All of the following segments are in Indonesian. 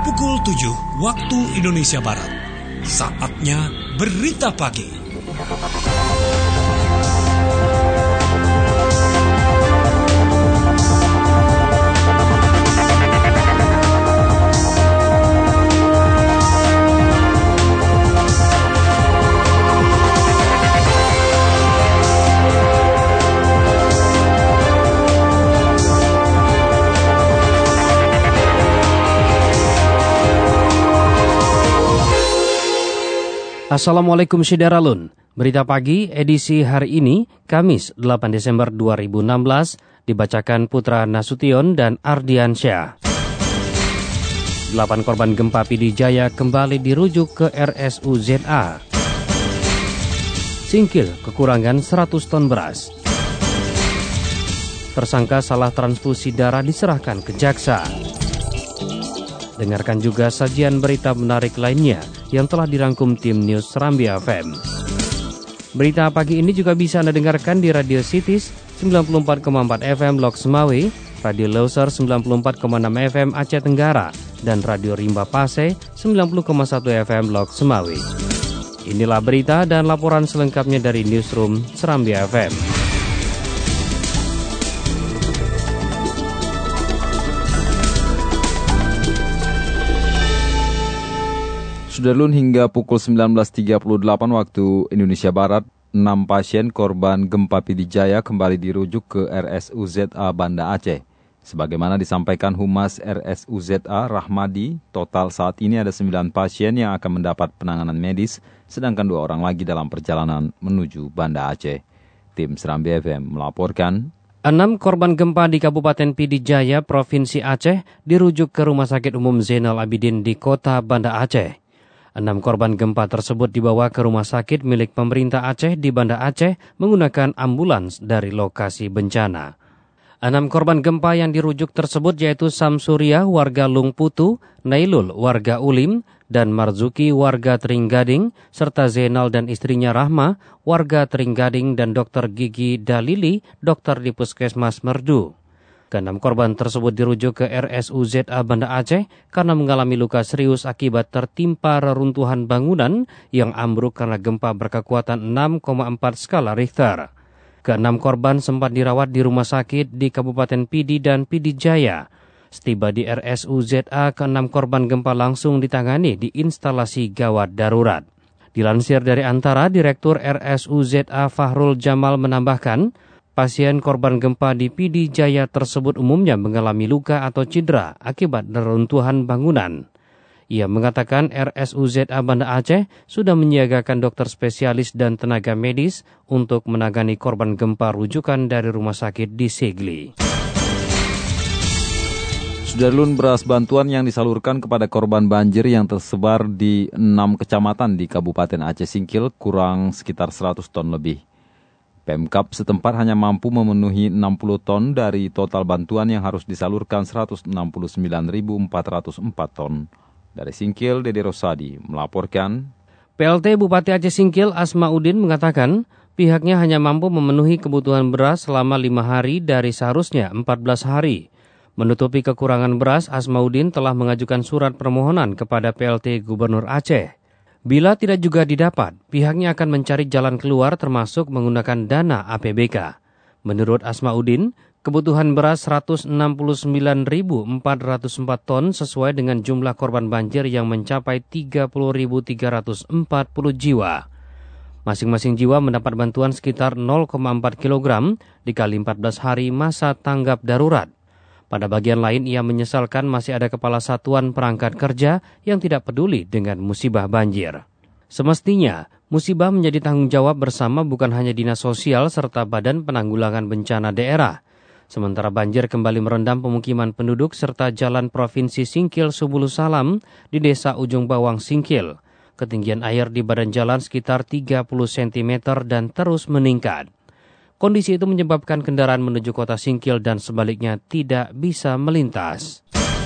pukul 7 waktu Indonesia Barat. Saatnya Berita Pagi. Assalamualaikum Syederalun. Berita pagi edisi hari ini, Kamis 8 Desember 2016, dibacakan Putra Nasution dan Ardiansyah. 8 korban gempa Pidijaya kembali dirujuk ke RSUZA. Singkil kekurangan 100 ton beras. Tersangka salah transfusi darah diserahkan ke jaksa. Dengarkan juga sajian berita menarik lainnya yang telah dirangkum tim News Serambi FM. Berita pagi ini juga bisa Anda dengarkan di Radio Cities 94,4 FM Lok Semawe, Radio Loser 94,6 FM Aceh Tenggara, dan Radio Rimba Pase 90,1 FM Lok Semawe. Inilah berita dan laporan selengkapnya dari Newsroom Serambi FM. Sudarlun, hingga pukul 19.38 waktu Indonesia Barat, 6 pasien korban gempa Pidijaya kembali dirujuk ke RSUZA Banda Aceh. Sebagaimana disampaikan Humas RSUZA Rahmadi, total saat ini ada 9 pasien yang akan mendapat penanganan medis, sedangkan 2 orang lagi dalam perjalanan menuju Banda Aceh. Tim Serambi FM melaporkan. 6 korban gempa di Kabupaten Pidijaya, Provinsi Aceh, dirujuk ke Rumah Sakit Umum Zainal Abidin di Kota Banda Aceh. 6 korban gempa tersebut dibawa ke rumah sakit milik pemerintah Aceh di Banda Aceh menggunakan ambulans dari lokasi bencana. 6 korban gempa yang dirujuk tersebut yaitu Samsuriah warga Lungputu, Nailul warga Ulim, dan Marzuki warga Teringgading, serta Zainal dan istrinya Rahma warga Teringgading dan Dr. Gigi Dalili, dokter di Puskesmas Merdu. Ke-6 korban tersebut dirujuk ke RSUZA Banda Aceh karena mengalami luka serius akibat tertimpa reruntuhan bangunan yang ambruk karena gempa berkekuatan 6,4 skala Richter. Ke-6 korban sempat dirawat di rumah sakit di Kabupaten Pidi dan Pidijaya. Setiba di RSUZA, ke-6 korban gempa langsung ditangani di instalasi gawat darurat. Dilansir dari Antara, Direktur RSUZA Fahrul Jamal menambahkan, pasien korban gempa di Pidijaya tersebut umumnya mengalami luka atau cedera akibat reruntuhan bangunan. Ia mengatakan RSUZA Banda Aceh sudah menyiagakan dokter spesialis dan tenaga medis untuk menangani korban gempa rujukan dari rumah sakit di Segli. Sudarlun, beras bantuan yang disalurkan kepada korban banjir yang tersebar di 6 kecamatan di Kabupaten Aceh Singkil kurang sekitar 100 ton lebih. Pemkab setempat hanya mampu memenuhi 60 ton dari total bantuan yang harus disalurkan 169.404 ton. Dari Singkil, Dede Rosadi melaporkan. PLT Bupati Aceh Singkil Asmaudin mengatakan pihaknya hanya mampu memenuhi kebutuhan beras selama 5 hari dari seharusnya 14 hari. Menutupi kekurangan beras, Asmaudin telah mengajukan surat permohonan kepada PLT Gubernur Aceh. Bila tidak juga didapat, pihaknya akan mencari jalan keluar termasuk menggunakan dana APBK. Menurut Asmaudin, kebutuhan beras 169.404 ton sesuai dengan jumlah korban banjir yang mencapai 30.340 jiwa. Masing-masing jiwa mendapat bantuan sekitar 0,4 kg dikali 14 hari masa tanggap darurat. Pada bagian lain, ia menyesalkan masih ada kepala satuan perangkat kerja yang tidak peduli dengan musibah banjir. Semestinya, musibah menjadi tanggung jawab bersama bukan hanya Dinas Sosial serta Badan Penanggulangan Bencana Daerah. Sementara banjir kembali merendam pemukiman penduduk serta jalan Provinsi Singkil Subulu Salam di Desa Ujung Bawang Singkil. Ketinggian air di badan jalan sekitar 30 cm dan terus meningkat. Kondisi itu menyebabkan kendaraan menuju kota Singkil dan sebaliknya tidak bisa melintas.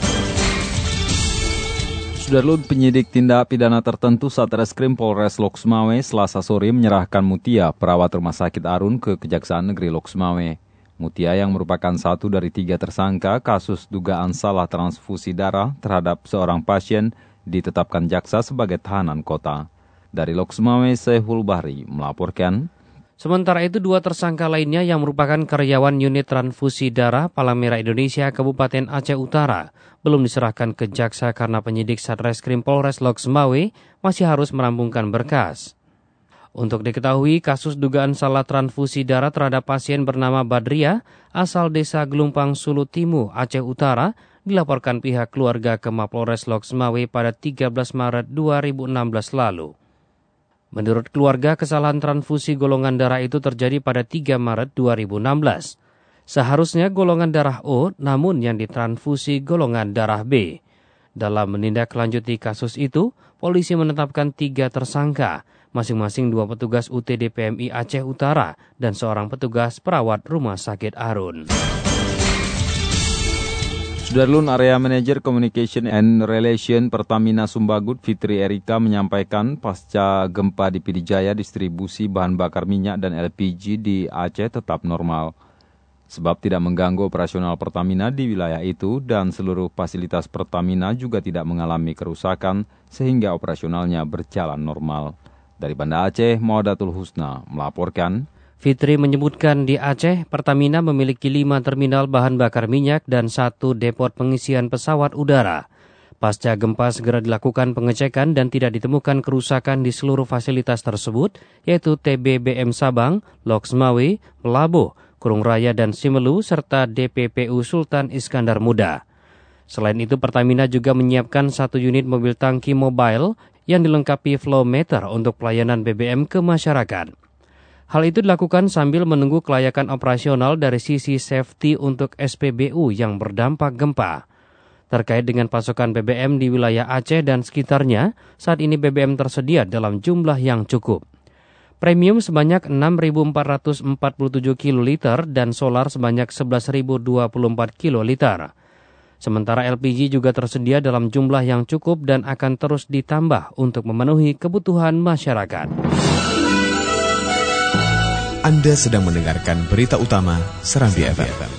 Sudarlun, penyidik tindak pidana tertentu Satreskrim Polres Lok Semawe Selasa sore menyerahkan Mutia, perawat rumah sakit Arun, ke Kejaksaan Negeri Lok Semawe. Mutia yang merupakan satu dari 3 tersangka kasus dugaan salah transfusi darah terhadap seorang pasien ditetapkan jaksa sebagai tahanan kota. Dari Lok Sumawe, Sehul Bahri melaporkan. Sementara itu 2 tersangka lainnya yang merupakan karyawan unit transfusi darah Palang Merah Indonesia Kabupaten Aceh Utara belum diserahkan ke jaksa karena penyidik Satreskrim Polres Lok Sumawe masih harus merampungkan berkas. Untuk diketahui, kasus dugaan salah transfusi darah terhadap pasien bernama Badria, asal desa Gelumpang Sulut Timu, Aceh Utara, dilaporkan pihak keluarga ke Mapolres Lok Sumawe pada 13 Maret 2016 lalu. Menurut keluarga, kesalahan transfusi golongan darah itu terjadi pada 3 Maret 2016. Seharusnya golongan darah O, namun yang ditransfusi golongan darah B. Dalam menindaklanjuti kasus itu, polisi menetapkan 3 tersangka, masing-masing 2 petugas UTD PMI Aceh Utara dan seorang petugas perawat Rumah Sakit Arun. Sudarlun Area Manager Communication and Relation Pertamina Sumbagut Fitri Erika menyampaikan pasca gempa di Pidijaya distribusi bahan bakar minyak dan LPG di Aceh tetap normal. Sebab tidak mengganggu operasional Pertamina di wilayah itu dan seluruh fasilitas Pertamina juga tidak mengalami kerusakan sehingga operasionalnya berjalan normal. Dari Banda Aceh, Maudatul Husna melaporkan. Fitri menyebutkan di Aceh, Pertamina memiliki 5 terminal bahan bakar minyak dan 1 depot pengisian pesawat udara. Pasca gempa segera dilakukan pengecekan dan tidak ditemukan kerusakan di seluruh fasilitas tersebut, yaitu TBBM Sabang, Lok Sumawe, Pelabo, Kurung Raya dan Simelu, serta DPPU Sultan Iskandar Muda. Selain itu, Pertamina juga menyiapkan 1 unit mobil tangki mobile yang dilengkapi flow meter untuk pelayanan BBM ke masyarakat. Hal itu dilakukan sambil menunggu kelayakan operasional dari sisi safety untuk SPBU yang berdampak gempa. Terkait dengan pasokan BBM di wilayah Aceh dan sekitarnya, saat ini BBM tersedia dalam jumlah yang cukup. Premium sebanyak 6.447 kiloliter dan solar sebanyak 11.024 kiloliter. Sementara LPG juga tersedia dalam jumlah yang cukup dan akan terus ditambah untuk memenuhi kebutuhan masyarakat. Anda sedang mendengarkan berita utama Serambi FM.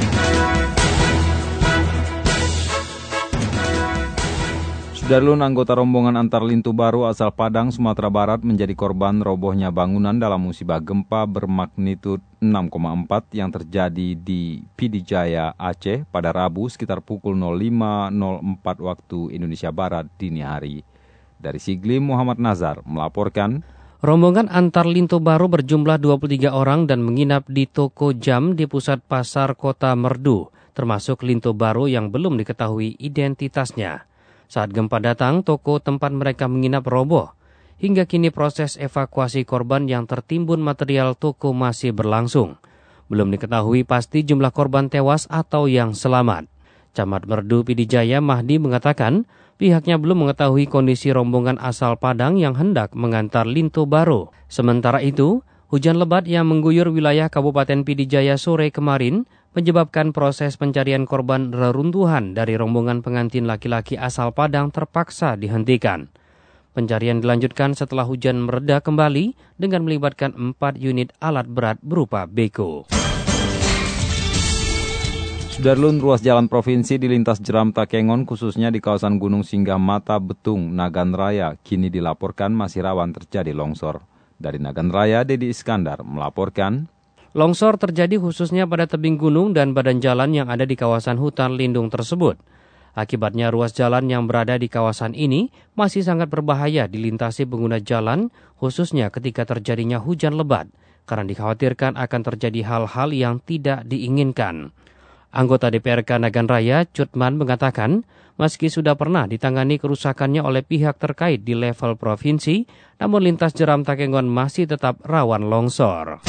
Sudarlun anggota rombongan antar Lintu Baru asal Padang, Sumatera Barat menjadi korban robohnya bangunan dalam musibah gempa bermagnitud 6,4 yang terjadi di Pidijaya, Aceh pada Rabu sekitar pukul 05.04 waktu Indonesia Barat dini hari. Dari Siglim, Muhammad Nazar melaporkan. Rombongan antar Lintu Baru berjumlah 23 orang dan menginap di toko jam di pusat pasar kota Merdu, termasuk Lintu Baru yang belum diketahui identitasnya. Saat gempa datang, toko tempat mereka menginap roboh. Hingga kini proses evakuasi korban yang tertimbun material toko masih berlangsung. Belum diketahui pasti jumlah korban tewas atau yang selamat. Camat Merdu Pidijaya Mahdi mengatakan, pihaknya belum mengetahui kondisi rombongan asal Padang yang hendak mengantar Lintu Baru. Sementara itu, hujan lebat yang mengguyur wilayah Kabupaten Pidijaya sore kemarin menyebabkan proses pencarian korban reruntuhan dari rombongan pengantin laki-laki asal Padang terpaksa dihentikan. Pencarian dilanjutkan setelah hujan mereda kembali dengan melibatkan 4 unit alat berat berupa beko. Sudarlun ruas jalan provinsi di lintas Jeram Takengon khususnya di kawasan Gunung Singgah Mata Betung, Nagan Raya kini dilaporkan masih rawan terjadi longsor. Dari Nagan Raya, Dedi Iskandar melaporkan. Longsor terjadi khususnya pada tebing gunung dan badan jalan yang ada di kawasan hutan lindung tersebut. Akibatnya ruas jalan yang berada di kawasan ini masih sangat berbahaya dilintasi pengguna jalan khususnya ketika terjadinya hujan lebat karena dikhawatirkan akan terjadi hal-hal yang tidak diinginkan. Anggota DPRK Nagan Raya, Cutman, mengatakan, meski sudah pernah ditangani kerusakannya oleh pihak terkait di level provinsi, namun lintas Jeram Takengon masih tetap rawan longsor.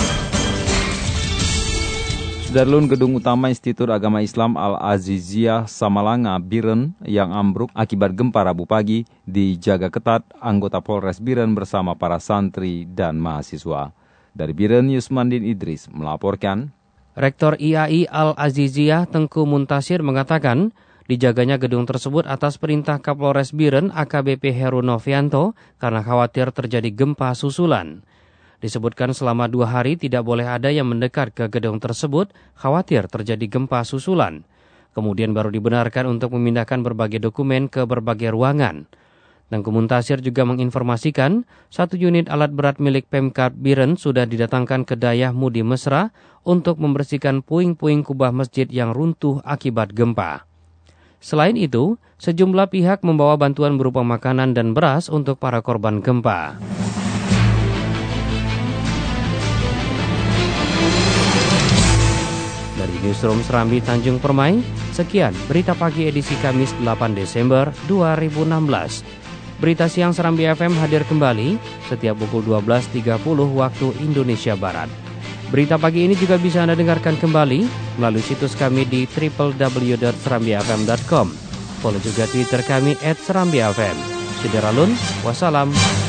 Sudarlun gedung utama Institut Agama Islam Al-Aziziyah Samalanga, Biren, yang ambruk akibat gempa Rabu pagi, dijaga ketat anggota Polres Biren bersama para santri dan mahasiswa. Dari Biren, Yusmandin Idris melaporkan. Rektor IAI Al-Aziziyah Tengku Muntasir mengatakan, dijaganya gedung tersebut atas perintah Kapolres Biren AKBP Heru Novianto karena khawatir terjadi gempa susulan. Disebutkan selama 2 hari tidak boleh ada yang mendekat ke gedung tersebut, khawatir terjadi gempa susulan. Kemudian baru dibenarkan untuk memindahkan berbagai dokumen ke berbagai ruangan. Tengku Muntasir juga menginformasikan 1 unit alat berat milik Pemkab Biren sudah didatangkan ke Dayah Mudi Mesra untuk membersihkan puing-puing kubah masjid yang runtuh akibat gempa. Selain itu, sejumlah pihak membawa bantuan berupa makanan dan beras untuk para korban gempa. Dari Newsroom Serambi Tanjung Permai, sekian berita pagi edisi Kamis 8 Desember 2016. Berita siang Serambi FM hadir kembali setiap pukul 12.30 waktu Indonesia Barat. Berita pagi ini juga bisa Anda dengarkan kembali melalui situs kami di www.serambifm.com. Follow juga Twitter kami @serambifm. Sederalun, wassalam.